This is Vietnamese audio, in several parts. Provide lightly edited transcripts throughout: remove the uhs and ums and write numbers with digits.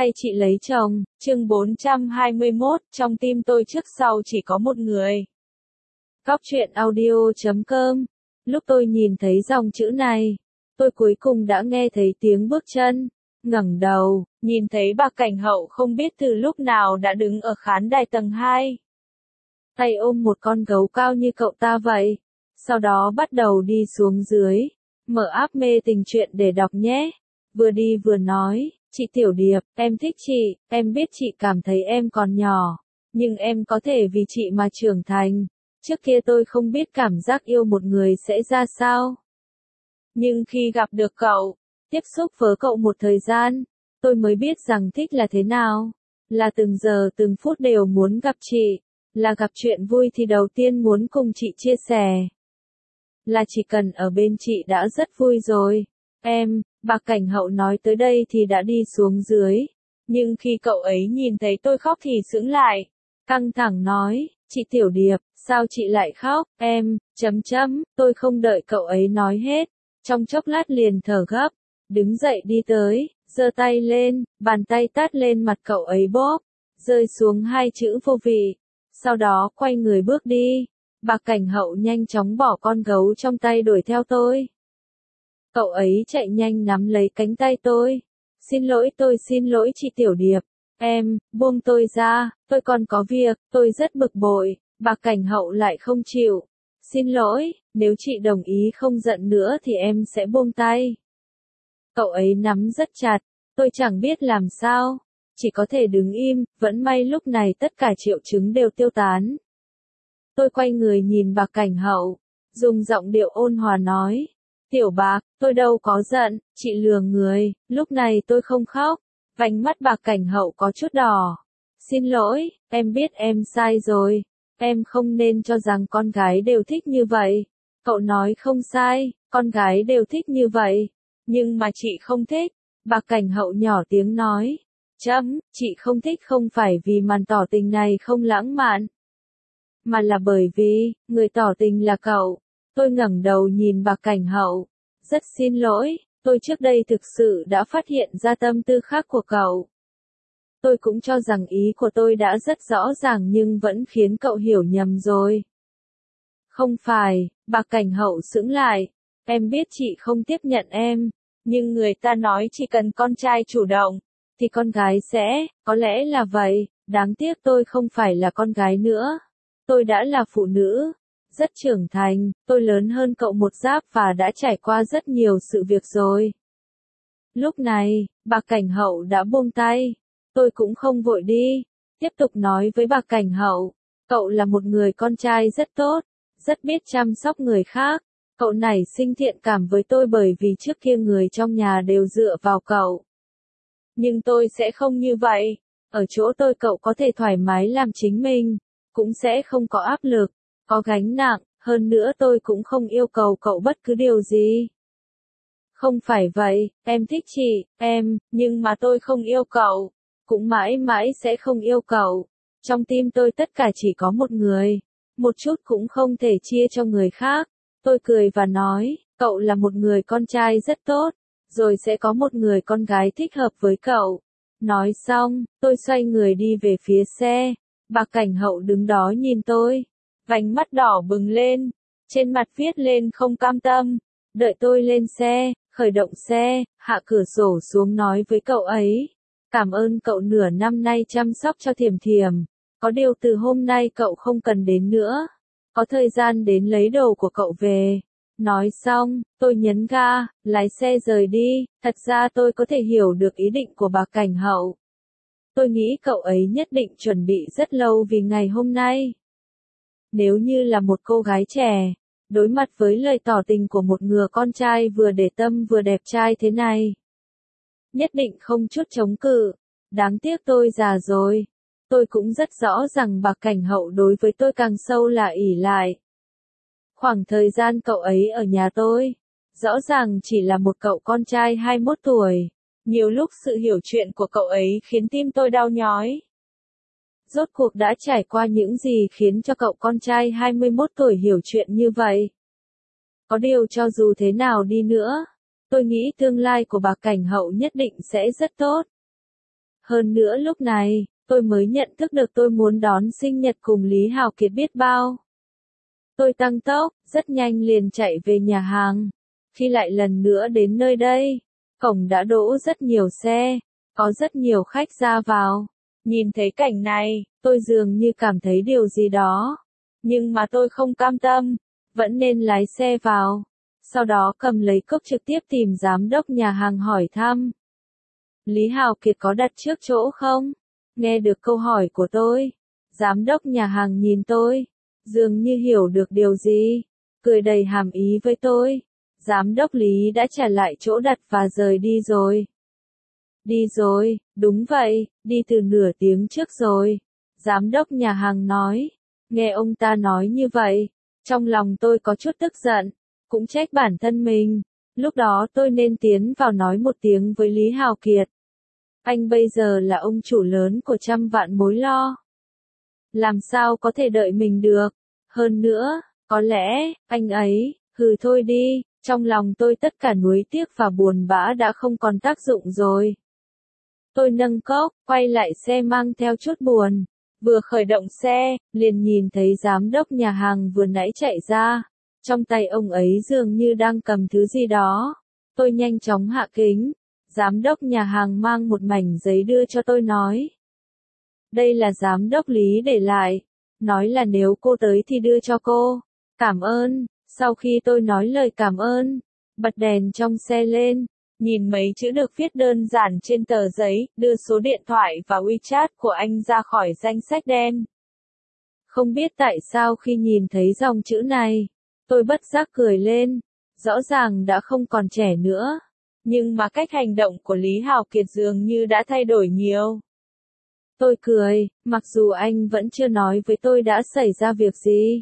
hay chị lấy chồng, chương 421, trong tim tôi trước sau chỉ có một người. Góc truyện audio.com. Lúc tôi nhìn thấy dòng chữ này, tôi cuối cùng đã nghe thấy tiếng bước chân, ngẩng đầu, nhìn thấy bà Cảnh Hậu không biết từ lúc nào đã đứng ở khán đài tầng 2. Tay ôm một con gấu cao như cậu ta vậy. Sau đó bắt đầu đi xuống dưới, mở app mê tình truyện để đọc nhé. Vừa đi vừa nói, chị Tiểu Điệp, em thích chị, em biết chị cảm thấy em còn nhỏ, nhưng em có thể vì chị mà trưởng thành. Trước kia tôi không biết cảm giác yêu một người sẽ ra sao. Nhưng khi gặp được cậu, tiếp xúc với cậu một thời gian, tôi mới biết rằng thích là thế nào. Là từng giờ từng phút đều muốn gặp chị. Là gặp chuyện vui thì đầu tiên muốn cùng chị chia sẻ. Là chỉ cần ở bên chị đã rất vui rồi. Bà Cảnh Hậu nói tới đây thì đã đi xuống dưới. Nhưng khi cậu ấy nhìn thấy tôi khóc thì sững lại. Căng thẳng nói, chị Tiểu Điệp, sao chị lại khóc? Tôi không đợi cậu ấy nói hết. Trong chốc lát liền thở gấp. Đứng dậy đi tới, giơ tay lên, bàn tay tát lên mặt cậu ấy bóp. Rơi xuống hai chữ vô vị. Sau đó quay người bước đi. Bà Cảnh Hậu nhanh chóng bỏ con gấu trong tay đuổi theo tôi. Cậu ấy chạy nhanh nắm lấy cánh tay tôi. Tôi xin lỗi chị Tiểu Điệp. Buông tôi ra, tôi còn có việc, tôi rất bực bội. Bà Cảnh Hậu lại không chịu. Xin lỗi, nếu chị đồng ý không giận nữa thì em sẽ buông tay. Cậu ấy nắm rất chặt, tôi chẳng biết làm sao. Chỉ có thể đứng im, vẫn may lúc này tất cả triệu chứng đều tiêu tán. Tôi quay người nhìn bà Cảnh Hậu, dùng giọng điệu ôn hòa nói. Tiểu bạc, tôi đâu có giận, chị lừa người, lúc này tôi không khóc. Vành mắt bà Cảnh Hậu có chút đỏ. Xin lỗi, em biết em sai rồi. Em không nên cho rằng con gái đều thích như vậy. Cậu nói không sai, con gái đều thích như vậy. Nhưng mà chị không thích. Bà Cảnh Hậu nhỏ tiếng nói. Chị không thích không phải vì màn tỏ tình này không lãng mạn. Mà là bởi vì, người tỏ tình là cậu. Tôi ngẩng đầu nhìn bà Cảnh Hậu. Rất xin lỗi, tôi trước đây thực sự đã phát hiện ra tâm tư khác của cậu. Tôi cũng cho rằng ý của tôi đã rất rõ ràng nhưng vẫn khiến cậu hiểu nhầm rồi. Không phải, bà Cảnh Hậu sững lại. Em biết chị không tiếp nhận em, nhưng người ta nói chỉ cần con trai chủ động, thì con gái sẽ, có lẽ là vậy, đáng tiếc tôi không phải là con gái nữa. Tôi đã là phụ nữ, rất trưởng thành, tôi lớn hơn cậu một giáp và đã trải qua rất nhiều sự việc rồi. Lúc này, bà Cảnh Hậu đã buông tay, tôi cũng không vội đi, tiếp tục nói với bà Cảnh Hậu, cậu là một người con trai rất tốt, rất biết chăm sóc người khác, cậu nảy sinh thiện cảm với tôi bởi vì trước kia người trong nhà đều dựa vào cậu. Nhưng tôi sẽ không như vậy, ở chỗ tôi cậu có thể thoải mái làm chính mình, cũng sẽ không có áp lực, có gánh nặng, hơn nữa tôi cũng không yêu cầu cậu bất cứ điều gì. Không phải vậy, em thích chị, nhưng mà tôi không yêu cậu, cũng mãi mãi sẽ không yêu cậu. Trong tim tôi tất cả chỉ có một người, một chút cũng không thể chia cho người khác. Tôi cười và nói, cậu là một người con trai rất tốt, rồi sẽ có một người con gái thích hợp với cậu. Nói xong, tôi xoay người đi về phía xe. Bà Cảnh Hậu đứng đó nhìn tôi, vành mắt đỏ bừng lên, trên mặt viết lên không cam tâm. Đợi tôi lên xe, khởi động xe, hạ cửa sổ xuống nói với cậu ấy. Cảm ơn cậu nửa năm nay chăm sóc cho Thiểm Thiểm. Có điều từ hôm nay cậu không cần đến nữa. Có thời gian đến lấy đồ của cậu về. Nói xong, tôi nhấn ga, lái xe rời đi. Thật ra tôi có thể hiểu được ý định của bà Cảnh Hậu. Tôi nghĩ cậu ấy nhất định chuẩn bị rất lâu vì ngày hôm nay. Nếu như là một cô gái trẻ, đối mặt với lời tỏ tình của một người con trai vừa để tâm vừa đẹp trai thế này, nhất định không chút chống cự. Đáng tiếc tôi già rồi. Tôi cũng rất rõ rằng bà Cảnh Hậu đối với tôi càng sâu là ỷ lại. Khoảng thời gian cậu ấy ở nhà tôi, rõ ràng chỉ là một cậu con trai 21 tuổi. Nhiều lúc sự hiểu chuyện của cậu ấy khiến tim tôi đau nhói. Rốt cuộc đã trải qua những gì khiến cho cậu con trai 21 tuổi hiểu chuyện như vậy? Có điều cho dù thế nào đi nữa, tôi nghĩ tương lai của bà Cảnh Hậu nhất định sẽ rất tốt. Hơn nữa lúc này, tôi mới nhận thức được tôi muốn đón sinh nhật cùng Lý Hào Kiệt biết bao. Tôi tăng tốc, rất nhanh liền chạy về nhà hàng. Khi lại lần nữa đến nơi đây, cổng đã đỗ rất nhiều xe, có rất nhiều khách ra vào. Nhìn thấy cảnh này, tôi dường như cảm thấy điều gì đó. Nhưng mà tôi không cam tâm, vẫn nên lái xe vào. Sau đó cầm lấy cốc trực tiếp tìm giám đốc nhà hàng hỏi thăm. Lý Hào Kiệt có đặt trước chỗ không? Nghe được câu hỏi của tôi, giám đốc nhà hàng nhìn tôi, dường như hiểu được điều gì, cười đầy hàm ý với tôi. Giám đốc Lý đã trả lại chỗ đặt và rời đi rồi. Đi rồi, đúng vậy, đi từ nửa tiếng trước rồi. Giám đốc nhà hàng nói. Nghe ông ta nói như vậy, trong lòng tôi có chút tức giận, cũng trách bản thân mình. Lúc đó tôi nên tiến vào nói một tiếng với Lý Hào Kiệt. Anh bây giờ là ông chủ lớn của trăm vạn mối lo. Làm sao có thể đợi mình được? Hơn nữa, có lẽ, anh ấy, hừ thôi đi, trong lòng tôi tất cả nuối tiếc và buồn bã đã không còn tác dụng rồi. Tôi nâng cốc, quay lại xe mang theo chút buồn. Vừa khởi động xe, liền nhìn thấy giám đốc nhà hàng vừa nãy chạy ra. Trong tay ông ấy dường như đang cầm thứ gì đó. Tôi nhanh chóng hạ kính. Giám đốc nhà hàng mang một mảnh giấy đưa cho tôi nói. Đây là giám đốc Lý để lại. Nói là nếu cô tới thì đưa cho cô. Cảm ơn. Sau khi tôi nói lời cảm ơn, bật đèn trong xe lên. Nhìn mấy chữ được viết đơn giản trên tờ giấy, đưa số điện thoại và WeChat của anh ra khỏi danh sách đen. Không biết tại sao khi nhìn thấy dòng chữ này, tôi bất giác cười lên. Rõ ràng đã không còn trẻ nữa. Nhưng mà cách hành động của Lý Hào Kiệt dường như đã thay đổi nhiều. Tôi cười, mặc dù anh vẫn chưa nói với tôi đã xảy ra việc gì.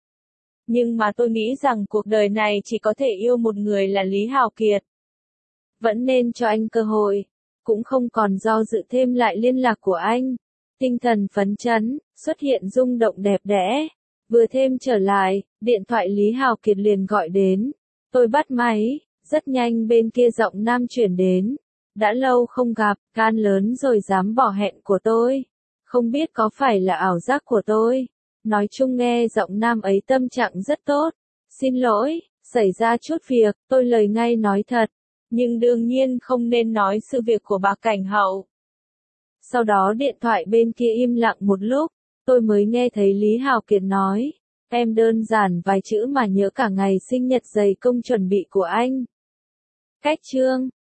Nhưng mà tôi nghĩ rằng cuộc đời này chỉ có thể yêu một người là Lý Hào Kiệt. Vẫn nên cho anh cơ hội, cũng không còn do dự thêm lại liên lạc của anh. Tinh thần phấn chấn, xuất hiện rung động đẹp đẽ. Vừa thêm trở lại, điện thoại Lý Hào Kiệt liền gọi đến. Tôi bắt máy, rất nhanh bên kia giọng nam chuyển đến. Đã lâu không gặp, gan lớn rồi dám bỏ hẹn của tôi. Không biết có phải là ảo giác của tôi. Nói chung nghe giọng nam ấy tâm trạng rất tốt. Xin lỗi, xảy ra chút việc, tôi lời ngay nói thật. Nhưng đương nhiên không nên nói sự việc của bà Cảnh Hậu. Sau đó điện thoại bên kia im lặng một lúc, tôi mới nghe thấy Lý Hào Kiệt nói. Em đơn giản vài chữ mà nhớ cả ngày sinh nhật dày công chuẩn bị của anh. Cách chương